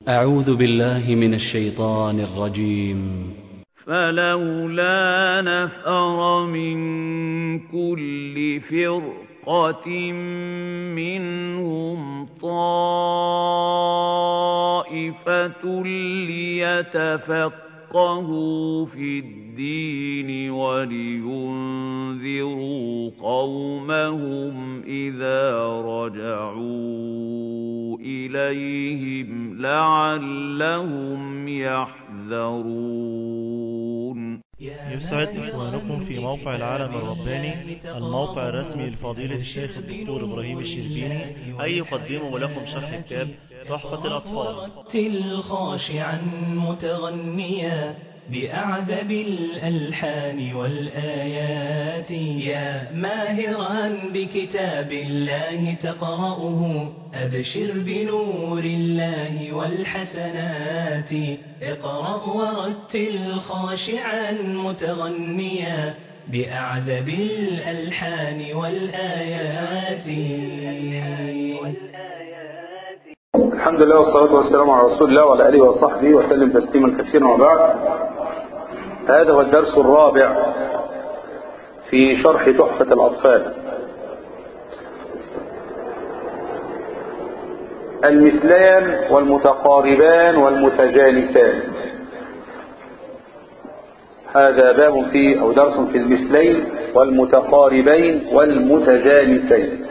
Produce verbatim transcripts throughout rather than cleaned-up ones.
أعوذ بالله من الشيطان الرجيم. فلولا نفر من كل فرقة منهم طائفة ليتفقهوا في الدين ولينذروا قومهم إذا رجعوا إليهم لعلهم يحذرون. يسعد إخوانكم في موقع العالم الرباني، الموقع الرسمي لفضيلة الشيخ الدكتور إبراهيم الشربيني، أن يقدموا لكم شرح كتاب تحفة الأطفال. رتل خاشعا متغنيا بأعذب الألحان والآيات، يا ماهرا بكتاب الله تقرأه أبشر بنور الله والحسنات. اقرأ ورتل خاشعا متغنيا بأعذب الألحان والآيات. الحمد لله والصلاة والسلام على رسول الله وعلى آله وصحبه وسلم تسليما كثيرا، وبعد. هذا هو الدرس الرابع في شرح تحفة الأطفال. المثلان والمتقاربان والمتجانسان، هذا باب في أو درس في المثلين والمتقاربين والمتجانسين.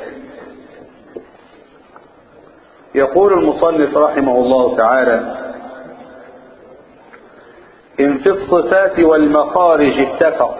يقول المصنف رحمه الله تعالى: إن في الصفات والمخارج اتفق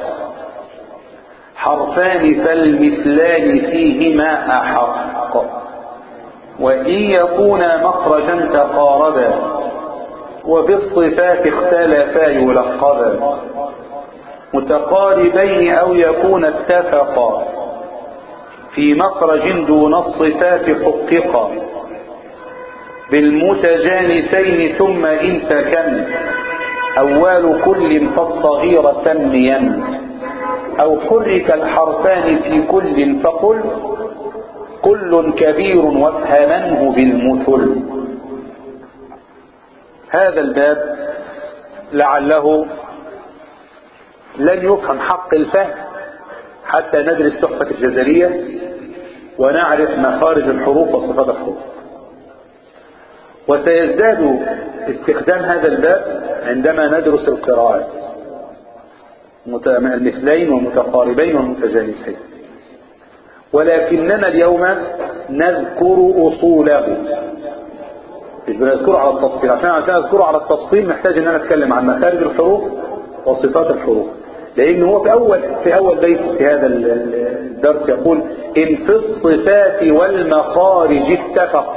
حرفان فالمثلان فيهما أحق، وإن يكونا مخرجا تقاربا وفي الصفات اختلفا يلقبا، متقاربين أو يكون اتفقا في مخرج دون الصفات حققا، بالمتجانسين ثم إن تكن أول كل فالصغير تنميا، أو حرك الحرفان في كل فقل كل كبير وافهمنه بالمثل. هذا الباب لعله لن يفهم حق الفهم حتى ندرس تحفة الجزرية ونعرف مخارج الحروف وصفات الحروف، وسيزداد استخدام هذا الباب عندما ندرس القراءات المثلين والمتقاربين والمتجانسين. ولكننا اليوم نذكر أصوله، مش بنذكره على التفصيل، عشان عشان نذكره على التفصيل محتاج ان انا اتكلم عن مخارج الحروف وصفات الحروف، لان هو في اول في اول بيت في هذا الدرس يقول: إن في الصفات والمخارج اتفق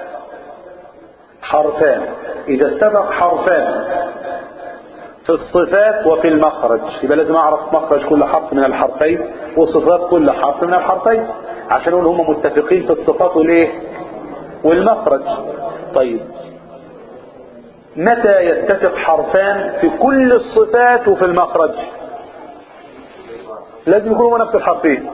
حرفان. إذا اتفق حرفان في الصفات وفي المخرج، يبقى لازم أعرف مخرج كل حرف من الحرفين وصفات كل حرف من الحرفين عشان نقول هم متفقين في الصفات والإيه والمخرج. طيب، متى يتفق حرفان في كل الصفات وفي المخرج؟ لازم يكونوا نفس الحرفين،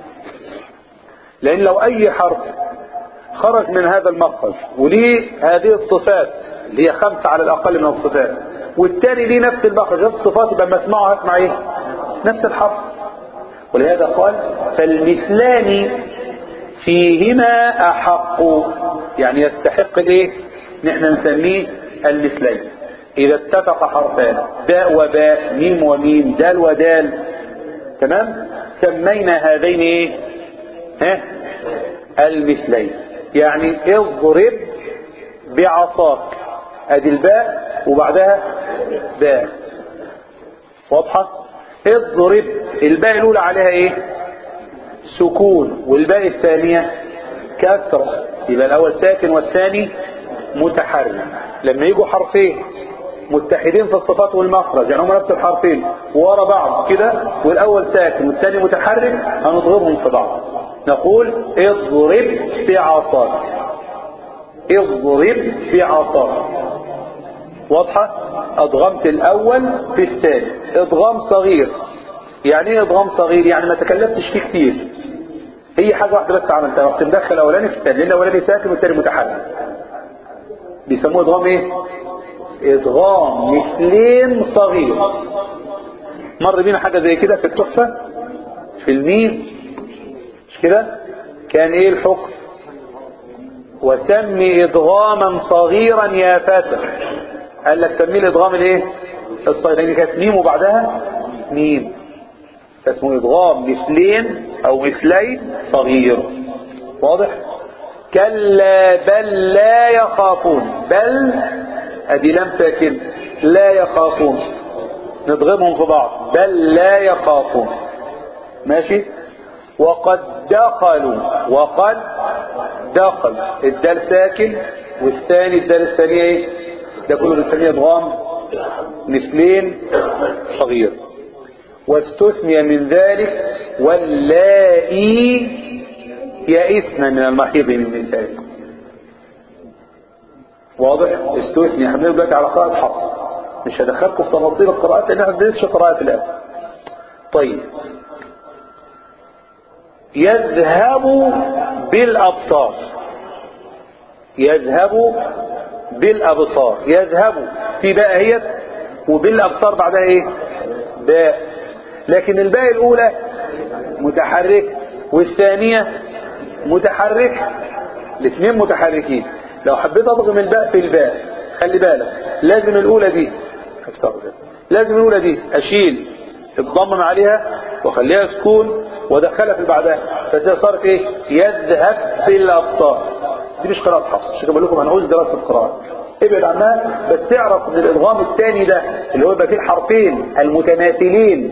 لأن لو أي حرف خرج من هذا المخرج وليه هذه الصفات اللي هي خمسة على الأقل من الصفات، والتاني ليه نفس المخرج نفس الصفات، يبقى ما اسمعه هسمع ايه؟ نفس الحرف. ولهذا قال: فالمثلان فيهما أحق، يعني يستحق الايه؟ نحن نسميه المثلين. إذا اتفق حرفان باء وباء، ميم وميم، دال ودال، تمام، سمينا هذين ايه؟ ها؟ المثلين. يعني اضرب بعصاك، ادي الباء وبعدها باء، واضحة؟ اضرب، الباء الاولى عليها ايه؟ سكون، والباء الثانية كسرة، يبقى الاول ساكن والثاني متحرك. لما يجوا حرفين متحدين في الصفات والمخرج، يعني هم نفس الحرفين ورا بعض كده، والاول ساكن والثاني متحرك، هنضربهم في بعض، نقول اضرب بعصاك، اضرب بعصاك، واضحة؟ أضغمت الأول في الثاني، إضغام صغير. يعني إيه إضغام صغير؟ يعني ما تكلفتش فيه كتير، هي حاجة واحدة بس عملتها، وقت مدخل الأولاني في الثاني، لأن الأولاني ساكن والثاني متحرك. بيسموه ادغام ايه؟ ادغام مثلين صغير. مر بينا حاجة زي كده في التحفة في الميم، مش كده؟ كان ايه الحكم؟ وسمي ادغاما صغيرا يا فتى. قال لك سميه الادغام الايه؟ الصغير، لان كانت ميم وبعدها ميم، اسمه ادغام مثلين او مثلين صغير. واضح؟ كلا بل لا يخافون، بل ادي لام ساكن، لا يخافون نضغمهم في بعض، بل لا يخافون. ماشي. وقد دخلوا، وقد دخل الدال ساكن والثاني الدال الثانية ايه؟ ده كله بنسميه ادغام مثلين صغير. واستثني من ذلك واللائي يئسن من المحيض من نسائكم. واضح؟ استثني. احنا دلوقتي على قراءة حفص، مش هدخلكم في تفاصيل القراءات لان احنا ما بندرسش قراءات الان. طيب. يذهب بالابصار، يذهب بالابصار، يذهب في باء هي وبالابصار بعدها ايه؟ باء. لكن الباء الاولى متحركه والثانيه متحركه، الاثنين متحركين. لو حبيت اضغم الباء في الباء خلي بالك لازم الاولى دي لازم الاولى دي اشيل الضمم عليها واخليها سكون وادخلها في بعدها، فده صارت ايه؟ يذهب بالابصار. دي مش قراءة حفص، عشان بقول لكم هنعوز دراسة قراءة، ابعد عنها. بس تعرف ان الادغام الثاني ده اللي هو يبقى فيه الحرفين المتماثلين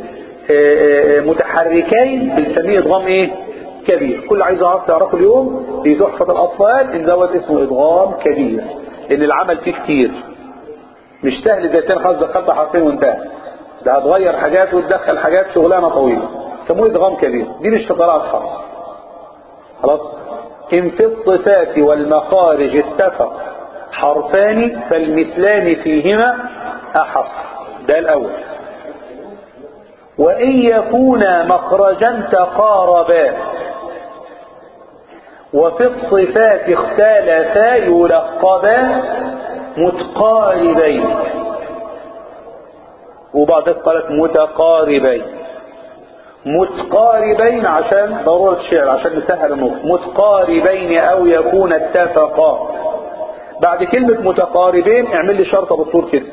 متحركين بنسميه ادغام ايه؟ كبير. كل عايز اعرف تعرفه اليوم في تحفة الاطفال ان دوت اسمه ادغام كبير، لان العمل فيه كتير، مش سهل زي الثاني خلاص دخلت حرفين وانتهى. ده هتغير حاجات وتدخل حاجات، شغلانه طويله، سموه ادغام كبير. دي مش قراءة خاصة. خلاص. إن في الصفات والمخارج اتفق حرفان فالمثلان فيهما أحق. ده الأول. وإن يكونا مخرجا تقاربا وفي الصفات اختلفا يلقبا متقاربين. وبعد قالت متقاربين، متقاربين عشان ضرورة الشعر، عشان نسهل النطق. متقاربين او يكون اتفقا. بعد كلمة متقاربين اعمل لي شرطة بالطول كده،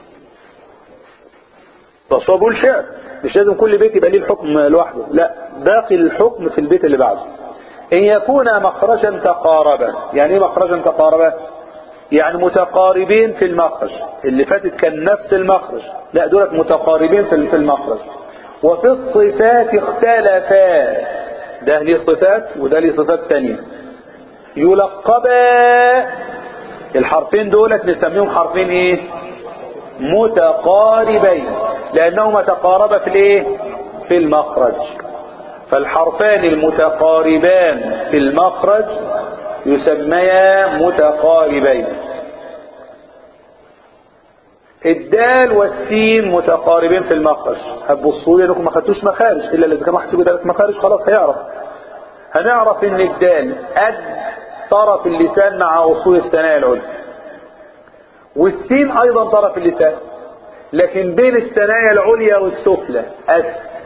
بس هو بيقول شعر، مش لازم كل بيت يبقى ليه الحكم لوحده، لا، باقي الحكم في البيت اللي بعده. ان يكون مخرجا تقاربا. يعني ايه مخرجا تقاربا؟ يعني متقاربين في المخرج. اللي فاتت كان نفس المخرج، لا دولت متقاربين في المخرج. وفي الصفات اختلفا، ده ليه صفات وده ليه صفات تانية. يلقبا، الحرفين دولت نسميهم حرفين ايه؟ متقاربين، لانهما تقاربا في الايه؟ في المخرج. فالحرفان المتقاربان في المخرج يسميا متقاربين. الدال والسين متقاربين في المخرج. هتبصوا لي انكم ما خدتوش مخارج، الا اذا كان واحد فيكم درس مخارج خلاص هيعرف. هنعرف ان الدال قد طرف اللسان مع اصول الثنايا العليا، والسين ايضا طرف اللسان، لكن بين الثنايا العليا والسفلى اس.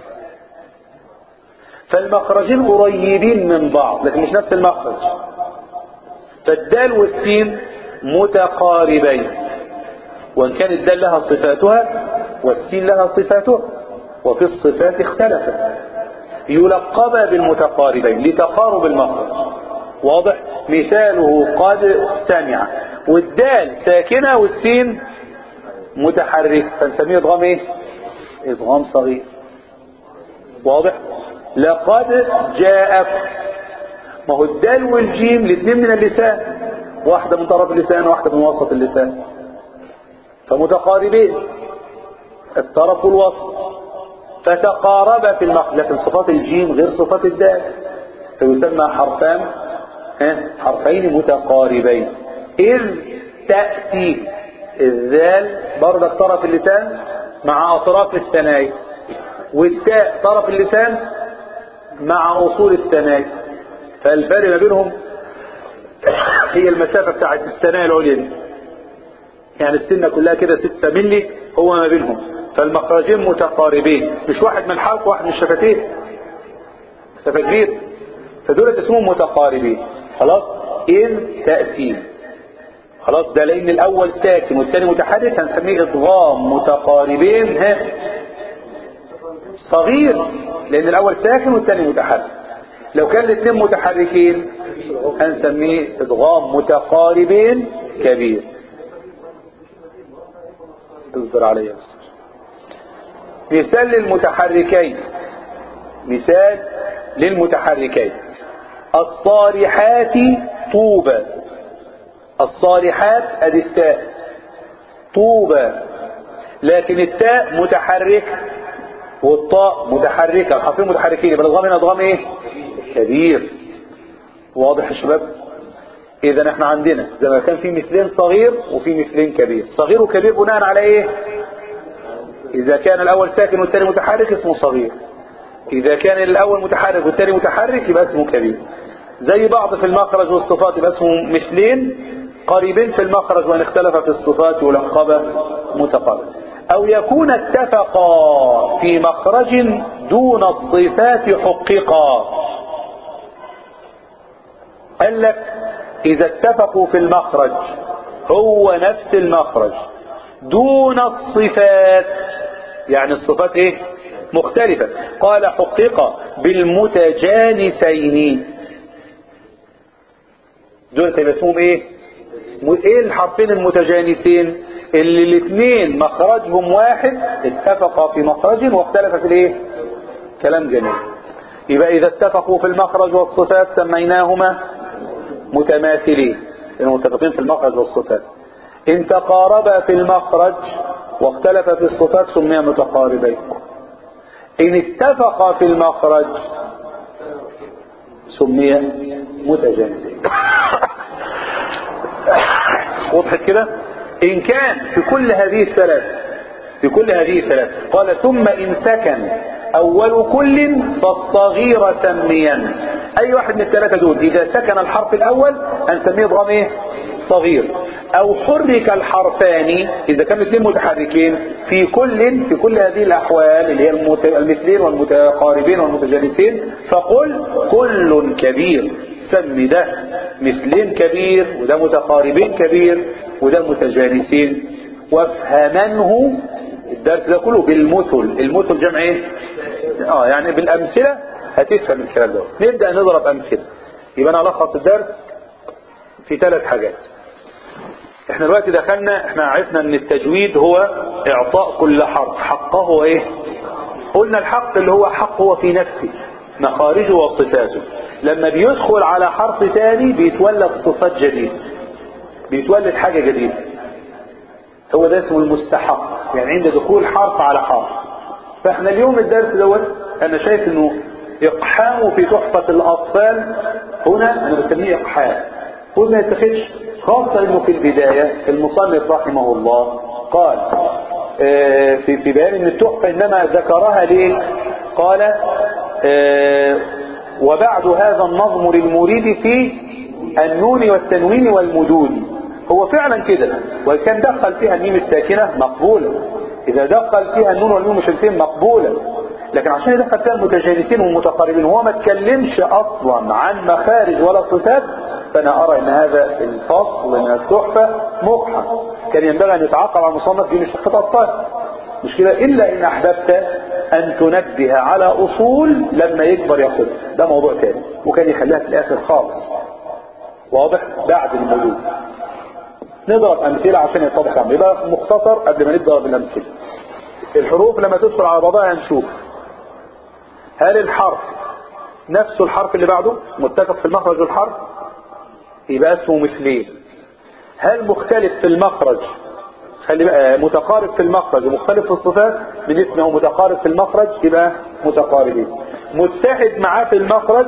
فالمخرجين قريبين من بعض لكن مش نفس المخرج. فالدال والسين متقاربين، وان كان الدال لها صفاتها والسين لها صفاتها، وفي الصفات اختلفت. يلقب بالمتقاربين لتقارب المخرج. واضح؟ مثاله قد سمع، والدال ساكنة والسين متحرك، فنسميه ادغام ايه؟ ادغام صغير. واضح؟ لقد جاءكم، ما هو الدال والجيم الاثنين من اللسان، واحدة من طرف اللسان وواحدة من وسط اللسان، فمتقاربين الطرف والوسط، فتقارب في المخرج. لكن صفات الجيم غير صفات الدال، فيسمى حرفان حرفين متقاربين. إذ تأتي، الذال برضك طرف اللسان مع أطراف الثنايا، والتاء طرف اللسان مع أصول الثنايا، فالفرق ما بينهم هي المسافة بتاعت الثنايا العليا دي. يعني السنة كلها كده ستة ملي هو ما بينهم، فالمخرجين متقاربين، مش واحد من الحلق وواحد من الشفتين، مسافة كبيرة، فدول اسمهم متقاربين. خلاص. إن تأتي خلاص، ده لأن الأول ساكن والثاني متحرك هنسميه إدغام متقاربين ها صغير، لأن الأول ساكن والثاني متحرك. لو كان الاثنين متحركين هنسميه إدغام متقاربين كبير. اصبر علي بس. مثال للمتحركين، مثال للمتحركين: الصالحات طوبى. الصالحات ادي التاء، طوبى، لكن التاء متحركة والطاء متحركة، الحرفين متحركين، يبقى الادغام هنا ادغام ايه؟ كبير. واضح يا شباب؟ اذا احنا عندنا زي ما كان في مثلين صغير وفي مثلين كبير. صغير وكبير بناء على ايه؟ اذا كان الاول ساكن والثاني متحرك اسمه صغير، اذا كان الاول متحرك والثاني متحرك يبقى اسمه كبير. زي بعض في المخرج والصفات يبقى اسمه مثلين قريبين في المخرج، وان اختلف في الصفات ولقب متقارب. او يكون اتفقا في مخرج دون الصفات حققا. قال لك اذا اتفقوا في المخرج هو نفس المخرج دون الصفات، يعني الصفات ايه؟ مختلفة. قال حقق بالمتجانسين، دول تبقى اسمهم ايه؟ ايه الحرفين المتجانسين اللي الاثنين مخرجهم واحد، اتفقا في مخرج واختلف في الايه؟ كلام جميل. يبقى اذا اتفقوا في المخرج والصفات سميناهما متماثلين، لانهم متفقين في المخرج والصفات. ان تقاربا في المخرج واختلف في الصفات سميا متقاربين. ان اتفقا في المخرج سميا متجانسين. وضحت كده؟ ان كان في كل هذه الثلاث في كل هذه الثلاث قال ثم ان سكن اول كل فالصغير سميا. اي واحد من الثلاثه دول اذا سكن الحرف الاول هنسميه ضغام ايه؟ صغير. او حرك الحرفان اذا كانوا الاثنين متحركين في كل في كل هذه الاحوال اللي هي المثلين والمتقاربين والمتجانسين فقل كل كبير. سمي ده مثلين كبير وده متقاربين كبير وده متجانسين. وافهمنه الدرس ده كله بالمثل. المثل جمع ايه؟ اه يعني بالامثله هتفهم الكلام ده. نبدا نضرب امثله. يبقى انا الخص الدرس في ثلاث حاجات. احنا دلوقتي دخلنا، احنا عرفنا ان التجويد هو اعطاء كل حرف حقه ايه؟ قلنا الحق اللي هو حق هو في نفسه مخارجه وصفاته. لما بيدخل على حرف ثاني بيتولد صفات جديدة، بيتولد حاجة جديدة، هو ده اسمه المستحق، يعني عند دخول حرف على حرف. فاحنا اليوم الدرس دوت انا شايف انه اقحام في تحفة الاطفال هنا انا بسميه اقحام، هو ما يتخذش، خاصة انه في البداية المصنف رحمه الله قال اه في في بيان ان التحفة انما ذكرها ليه؟ قال اه وبعد هذا النظم للمريد في النون والتنوين والمدود. هو فعلا كده، وكان دخل فيها الميم الساكنة مقبولة، إذا دخل فيها النون والميم الشمسين مقبولة، لكن عشان يدخل فيها المتجانسين والمتقاربين هو ما تكلمش أصلا عن مخارج ولا صفات، فأنا أرى أن هذا الفصل من التحفة مقحم، كان ينبغي أن يتعاقب على المصنف دي مش تحفة أطفال، مش كده، إلا إن أحببت أن تنبه على أصول لما يكبر ياخد، ده موضوع تاني، وكان يخليها في الآخر خالص. واضح؟ بعد المدود نضرب أمثلة عشان يتضح عنه. يبقى مختصر قبل ما نبدأ بالأمثلة. الحروف لما تدخل على بعضها هنشوف هل الحرف نفسه الحرف اللي بعده متفق في المخرج والحرف يبقى اسمه مثلين. هل مختلف في المخرج، خلي بقى متقارب في المخرج ومختلف في الصفات من اسمه متقارب في المخرج يبقى متقاربين. متحد معاه في المخرج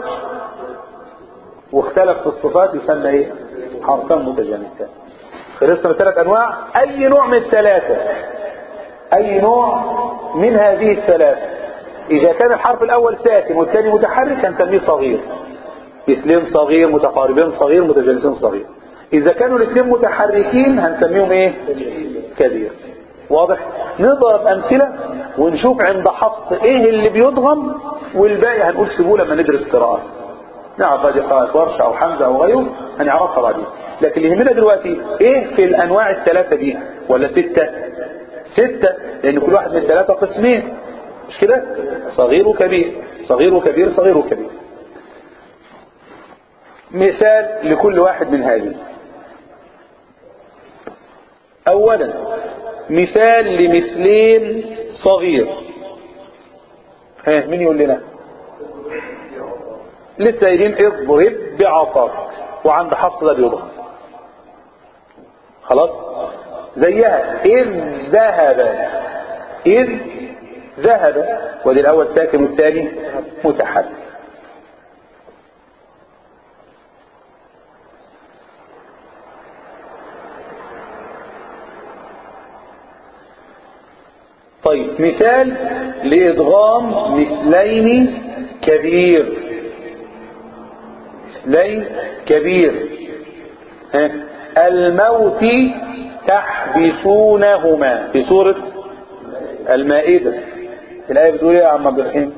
واختلف في الصفات يسمى ايه؟ حرفان متجانسان. خلصنا بثلاث انواع. اي نوع من الثلاثه، اي نوع من هذه الثلاثه اذا كان الحرف الاول ساكن والثاني متحرك هنسميه صغير، مثلين صغير، متقاربين صغير، متجانسين صغير. اذا كانوا الاثنين متحركين هنسميهم ايه؟ كبير. واضح؟ نضرب أمثلة ونشوف عند حفص ايه اللي بيضغم، والباقي هنقول سيبوه لما ندرس قراءات، نعرف هذه قراءة ورش او حمزة او غيره هنعرفها بعدين. لكن اللي يهمنا دلوقتي ايه في الانواع الثلاثة دي، ولا ستة؟ ستة، لان كل واحد من الثلاثة قسمين، مش كده؟ صغير وكبير، صغير وكبير، صغير وكبير. مثال لكل واحد من هذه. اولا مثال لمثلين صغير. ها مين يقول لنا؟ لسه قايلين اضرب بعصاك، وعند حفص ده بيضرب. خلاص؟ زيها إذ ذهب، إذ ذهب، ودي الأول ساكن والثاني متحرك. طيب مثال لإدغام مثلين كبير، مثلين كبير. ها الموت تحبسونهما في سورة المائدة. الآية بتقول ايه يا عم عبد الرحيم؟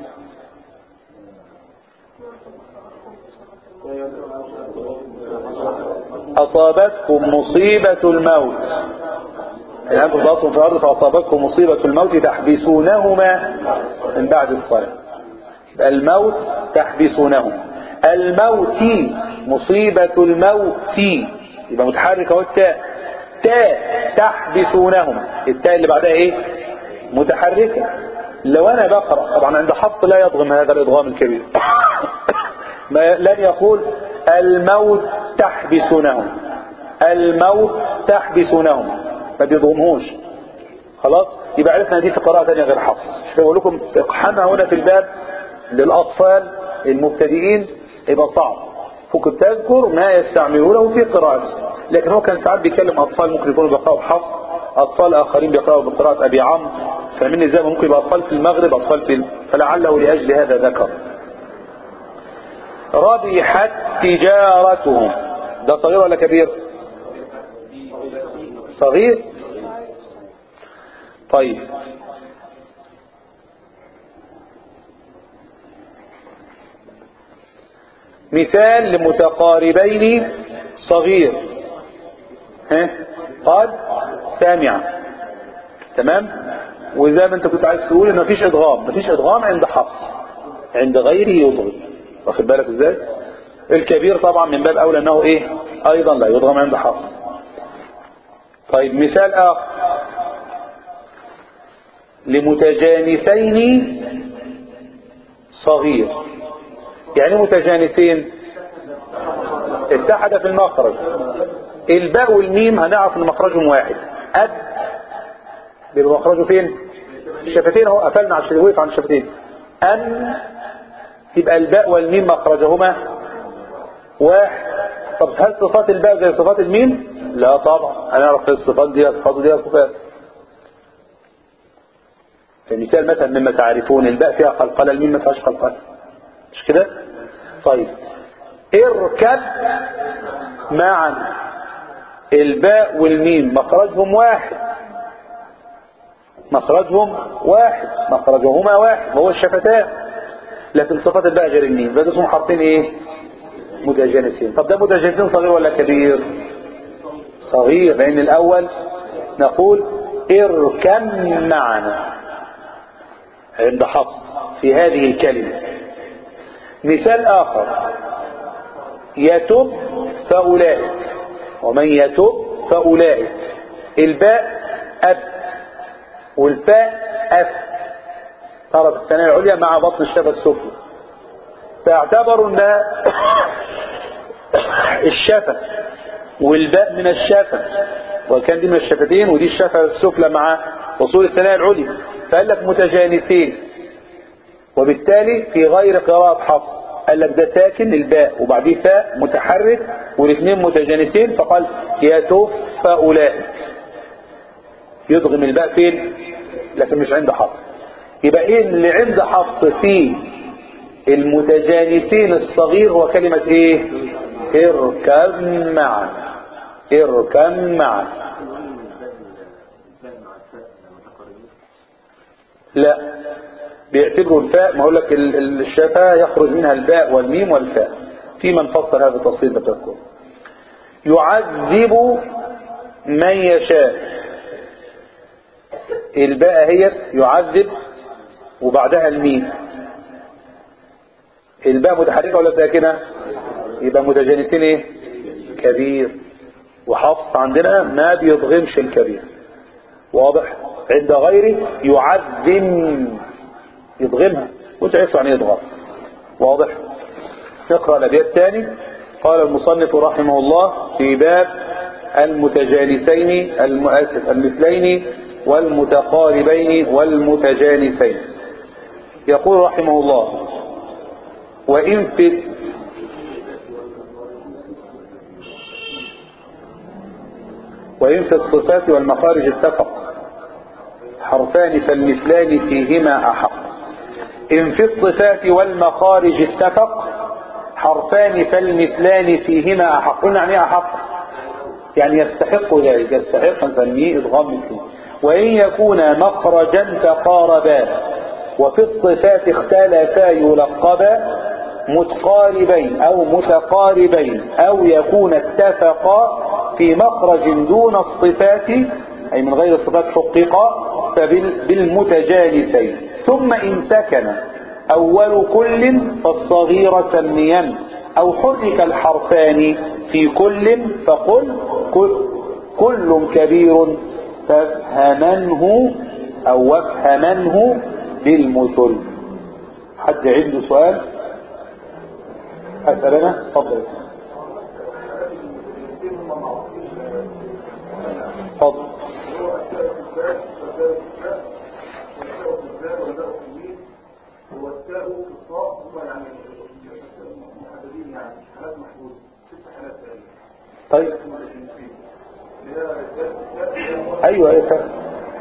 أصابتكم مصيبة الموت، يعني أنتم ضغطتم في الأرض فأصابتكم مصيبة الموت تحبسونهما من بعد الصلاة. الموت تحبسونهما، الموت مصيبة الموت يبقى متحرك اهو التاء، تاء تحبسونهما، التاء اللي بعدها ايه؟ متحركة. لو انا بقرأ طبعا عند حفص لا يضغم هذا الادغام الكبير ما لن يقول الموت تحبسونهم، الموت تحبسونهم، ما بيضغمهوش. خلاص؟ يبقى عرفنا دي في قراءة ثانية غير حفص. مش بقول لكم اقحمها هنا في الباب للأطفال المبتدئين يبقى صعب، ممكن تذكر ما يستعملونه في قراءته. لكن هو كان ساعات بيكلم أطفال ممكن يكونوا بيقرأوا بحفص، أطفال آخرين بيقرأوا بقراءة أبي عمرو، فمن ازاي ممكن يبقى أطفال في المغرب، أطفال في، فلعله لأجل هذا ذكر. ربحت تجارتهم، ده صغير ولا كبير؟ صغير. طيب مثال لمتقاربين صغير. ها قد سامع، تمام. وزي ما انت كنت عايز تقول ان مفيش ادغام، مفيش ادغام عند حفص، عند غيره يضغم. واخد بالك ازاي؟ الكبير طبعا من باب اولى انه ايه ايضا لا يضغم عند حفص. طيب مثال اخر لمتجانسين صغير. يعني متجانسين اتحد في المخرج، الباء والميم هنعرف ان مخرجهم واحد. اب بيبقى مخرجه فين؟ الشفتين اهو، قفلنا على الشفتين، وقف عن الشفتين. ان تبقى الباء والميم مخرجهما واحد. طب هل صفات الباء زي صفات الميم؟ لا طبعا، هنعرف الصفات دي صفات دي صفات. فمثال مثلا مما تعرفون الباء فيها قلقلة، الميم ما فيهاش قلقلة، مش كده؟ طيب اركب معا، الباء والميم مخرجهم واحد، مخرجهم واحد، مخرجهما واحد وهو الشفتان، لكن صفات الباء غير الميم، ده اسمهم حاطين ايه؟ متجانسين. طب ده متجانسين صغير ولا كبير؟ صغير، لان الاول نقول اركب معنا عند حفص في هذه الكلمة. مثال آخر يتب فأولئك، ومن يتب فأولئك، الباء أب والفاء أف، طرف الثانية العليا مع بطن الشفة السفلى، فاعتبروا أن الشفة والباء من الشفة، وكان دي من الشفتين ودي الشفة السفلى مع وصول الثانية العليا، فقال لك متجانسين، وبالتالي في غير قراءة حفص قال لك ده ساكن الباء وبعديه فاء متحرك والاثنين متجانسين، فقال يتف أولئك، يضغم الباء فين؟ لكن مش عند حفص. يبقى ايه اللي عند حفص في المتجانسين الصغير هو كلمة ايه؟ اركب معا، اركب معا. لا، بيعتبروا الفاء، ما اقول لك الشفاه يخرج منها الباء والميم والفاء، في من فصل هذا التفصيل بتذكر. يعذب من يشاء، الباء هي يعذب وبعدها الميم، الباء متحركه ولا ساكنه؟ يبقى متجانسين ايه؟ كبير. وحفص عندنا ما بيضغمش الكبير، واضح؟ عند غيره يعذم يضغمها، وتعرف يعني يضغم، واضح؟ نقرأ الأبيات الثاني. قال المصنف رحمه الله في باب المتجانسين المؤسف المثلين والمتقاربين والمتجانسين، يقول رحمه الله: وإن في وإن في الصفات والمخارج اتفق حرفان فالمثلان فيهما أحق. إن في الصفات والمخارج اتفق حرفان فالمثلان فيهما أحق. قلنا يعني أحق، يعني يستحق ذلك، يستحق نسميه إدغام مثلي. وإن يكون مخرجا تقاربا وفي الصفات اختلفا يلقبا متقاربين أو متقاربين، أو يكون اتفقا في مخرج دون الصفات أي من غير الصفات حققا فبالمتجانسين. ثم إن سكن أول كل فالصغير سميا أو حرك الحرفان في كل فقل كل, كل كبير فافهمنه أو وافهمنه بالمثل. حد عنده سؤال؟ أسأل أنا؟ تفضل. تفضل. طيب ايوه ايه فهم.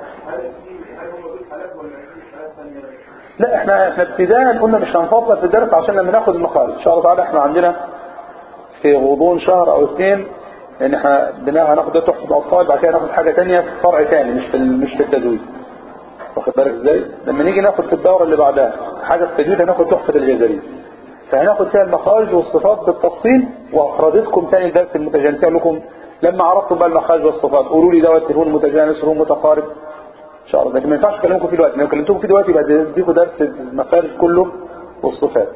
لا احنا احنا ابتداء قلنا مش هنفضل في الدرس عشان لما ناخد المخارج ان شاء الله تعالى. احنا عندنا في غضون شهر او اثنين، لان احنا بناء هناخد ده تحفظ الاطفال، بعد كده ناخد حاجه ثانيه في فرع ثاني مش في مش في التدوين، واخد بالك ازاي؟ لما نيجي ناخد في الدوره اللي بعدها حاجه في التدوين هناخد تحفه الجزريه، فهناخد فيها المخارج والصفات بالتفصيل. وافرضتكم ثاني درس المتجانسين لكم لما عرفتم بقى المخارج والصفات قولوا لي دوت هو المتجانس هو متقارب ان شاء الله. لكن ما ينفعش اكلمكم فيه دلوقتي، لو كلمتكم فيه دلوقتي يبقى اديكم درس المخارج كله والصفات.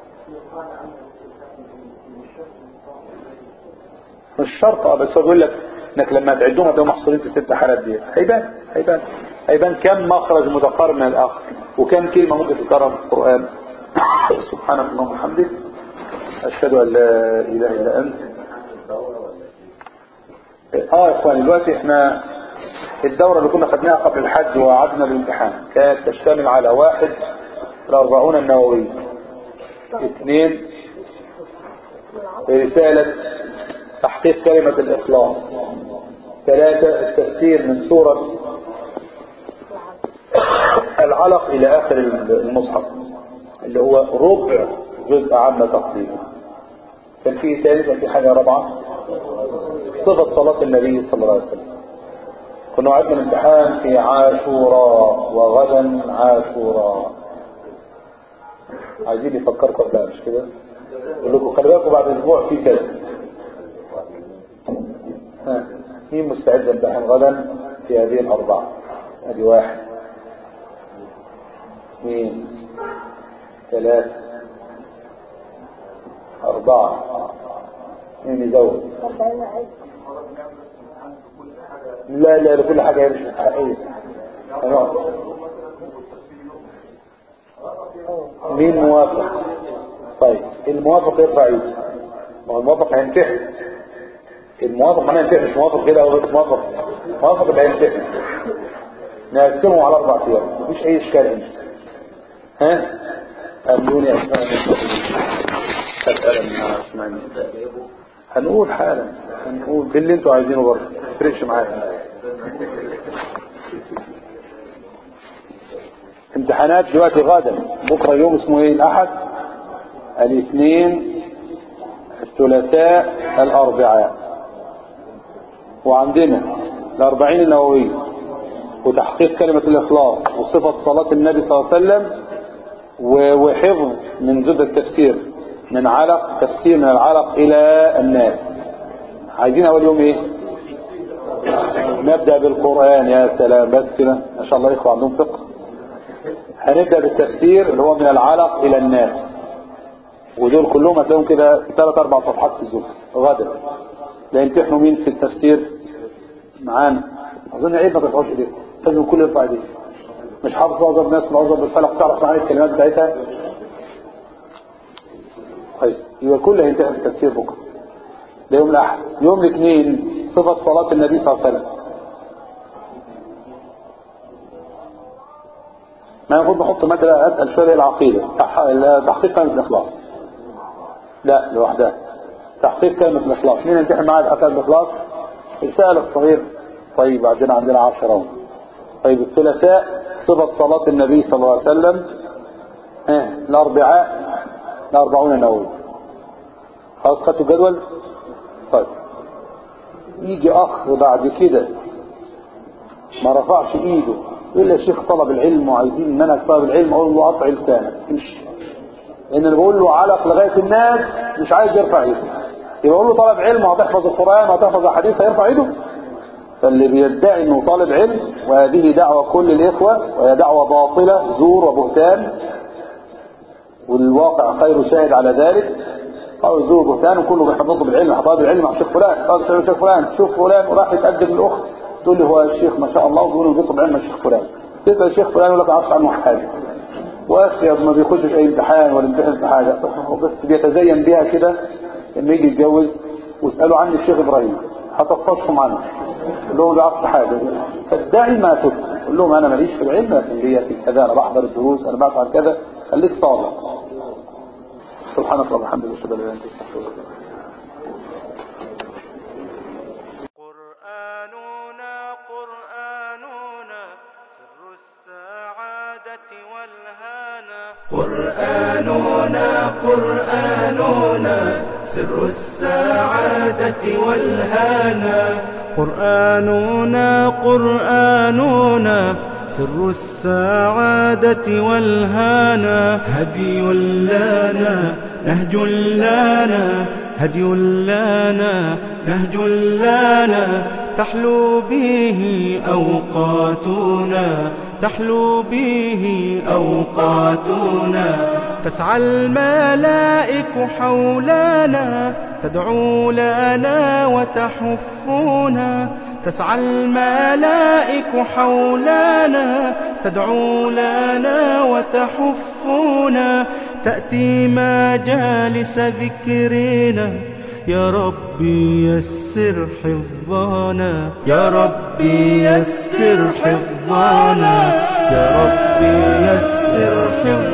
مش شرط اه، بس هو بيقول لك انك لما تعدهم هتلاقيهم محصورين في الست حالات دي. هيبان هيبان هيبان كم مخرج متقارب من الاخر وكم كلمه ممكن تتكرر في القران. سبحانك اللهم وبحمدك اشهد ان لا اله الا انت. اه يا اخواني دلوقتي احنا الدوره اللي كنا خدناها قبل الحج وقعدنا الامتحان كانت تشتمل على واحد الاربعون النوويه، اثنين رساله تحقيق كلمه الاخلاص، ثلاثه التفسير من سوره العلق الى اخر المصحف اللي هو ربع جزء عامة تقريبا. كان فيه ثالث وفي حاجة رابعة صفة صلاة النبي صلى الله عليه وسلم. كنا وعدنا الامتحان في عاشوراء وغدا عاشوراء. عايزين يفكركم بقى مش كده؟ يقول لكم خلي بالكم بعد اسبوع في كذا. ها مين مستعد للامتحان غدا في هذه الأربعة؟ ادي واحد اثنين ثلاثة أربعة. مين يزود؟ لا لا لكل حاجة مش مستحقية. مين موافق؟ طيب الموافق يرفع يده. ما هو الموافق هيمتحن. الموافق ما هيمتحن مش موافق كده أو موافق موافق يبقى هيمتحن. نقسمهم على أربع أيام مفيش أي إشكال هنا. ها؟ قالوني أسماء أسماء هنقول حالا هنقول باللي انتوا عايزينه برضه ما تفرقش معايا. امتحانات دلوقتي غدا، بكره يوم اسمه ايه؟ الاحد الاثنين الثلاثاء الاربعاء. وعندنا الاربعين النووية وتحقيق كلمة الإخلاص وصفة صلاة النبي صلى الله عليه وسلم وحفظ من زبدة التفسير من علق تفسير من العلق إلى الناس. عايزين أول يوم إيه؟ نبدأ بالقرآن. يا سلام، بس كده ما شاء الله إخوة عندهم فقه. هنبدأ بالتفسير اللي هو من العلق إلى الناس، ودول كلهم هتلاقيهم كده ثلاث أربع صفحات في الزبدة. غدا لا يمتحنوا مين في التفسير معانا؟ أظن عيب ما ترفعوش إيديكم، لازم الكل يرفع إيديه. مش حافظ أعظم ناس من أعظم بالفلق تعرف معاني الكلمات بتاعتها. طيب يبقى الكل هينتهي في التفسير بكرة. ده يوم الأحد. يوم الاثنين صفة صلاة النبي صلى الله عليه وسلم. ما المفروض نحط مثلا أسأل شوية العقيدة، تحقيق كلمة الإخلاص. لا لوحدها. تحقيق كلمة الإخلاص. مين يمتحن معايا تحقيق الإخلاص؟ السائل الصغير. طيب بعدين عندنا عشرة. طيب الثلاثاء صفة صلاة النبي صلى الله عليه وسلم. اه الأربعاء الأربعون نووي. خلاص خدتوا الجدول؟ طيب يجي أخ بعد كده ما رفعش إيده يقول يا شيخ طلب العلم وعايزين منهج طلب العلم، أقول له قطع لسانك امشي، لأن اللي بقول له علق لغاية الناس مش عايز يرفع إيده. يبقى أقول له طلب علم وهتحفظ القرآن وهتحفظ الحديث هيرفع إيده؟ فاللي بيدعي انه طالب علم، وهذه دعوة كل الإخوة وهي دعوة باطلة زور وبهتان، والواقع خير شاهد على ذلك. قالوا زور وبهتان وكله بيحفظه بالعلم. طالب العلم مع الشيخ فلان، طالب الشيخ فلان، شوف فلان وراح يتقدم للأخت تقول لي هو الشيخ ما شاء الله، وتقول له بيطلب علم الشيخ فلان. تسأل الشيخ فلان يقول لك ما اعرفش عنه حاجة، واخي ما بيخشش اي امتحان ولا امتحان في حاجة، بس بيتزين بيها كده لما يجي يتجوز. واسألوا عني الشيخ إبراهيم هتفصحهم عنه، قول لهم بعرف حاجة. فادعي ما تفهم، قول لهم انا ماليش في العلم لكن ليا في كذا، انا بحضر الدروس، انا بفعل كذا. خليك صادق. سبحانك اللهم وبحمدك اشهد ان لا اله الا انت استغفرك. قرآننا قرآننا سر السعادة والهنا. قرآننا قرآننا سر السعادة والهنا. قرآننا قرآننا سر السعادة والهنا. هدي لنا نهج لنا هدي لنا نهج لنا. تحلو به أوقاتنا تحلو به أوقاتنا. تسعى الملائك حولنا تدعو لنا وتحفنا. تسعى الملائك حولنا تدعو لنا وتحفنا. تأتي مجالس ذكرنا يا ربي يسر حفظنا. يا ربي يسر حفظنا. يا ربي يسر حفظنا.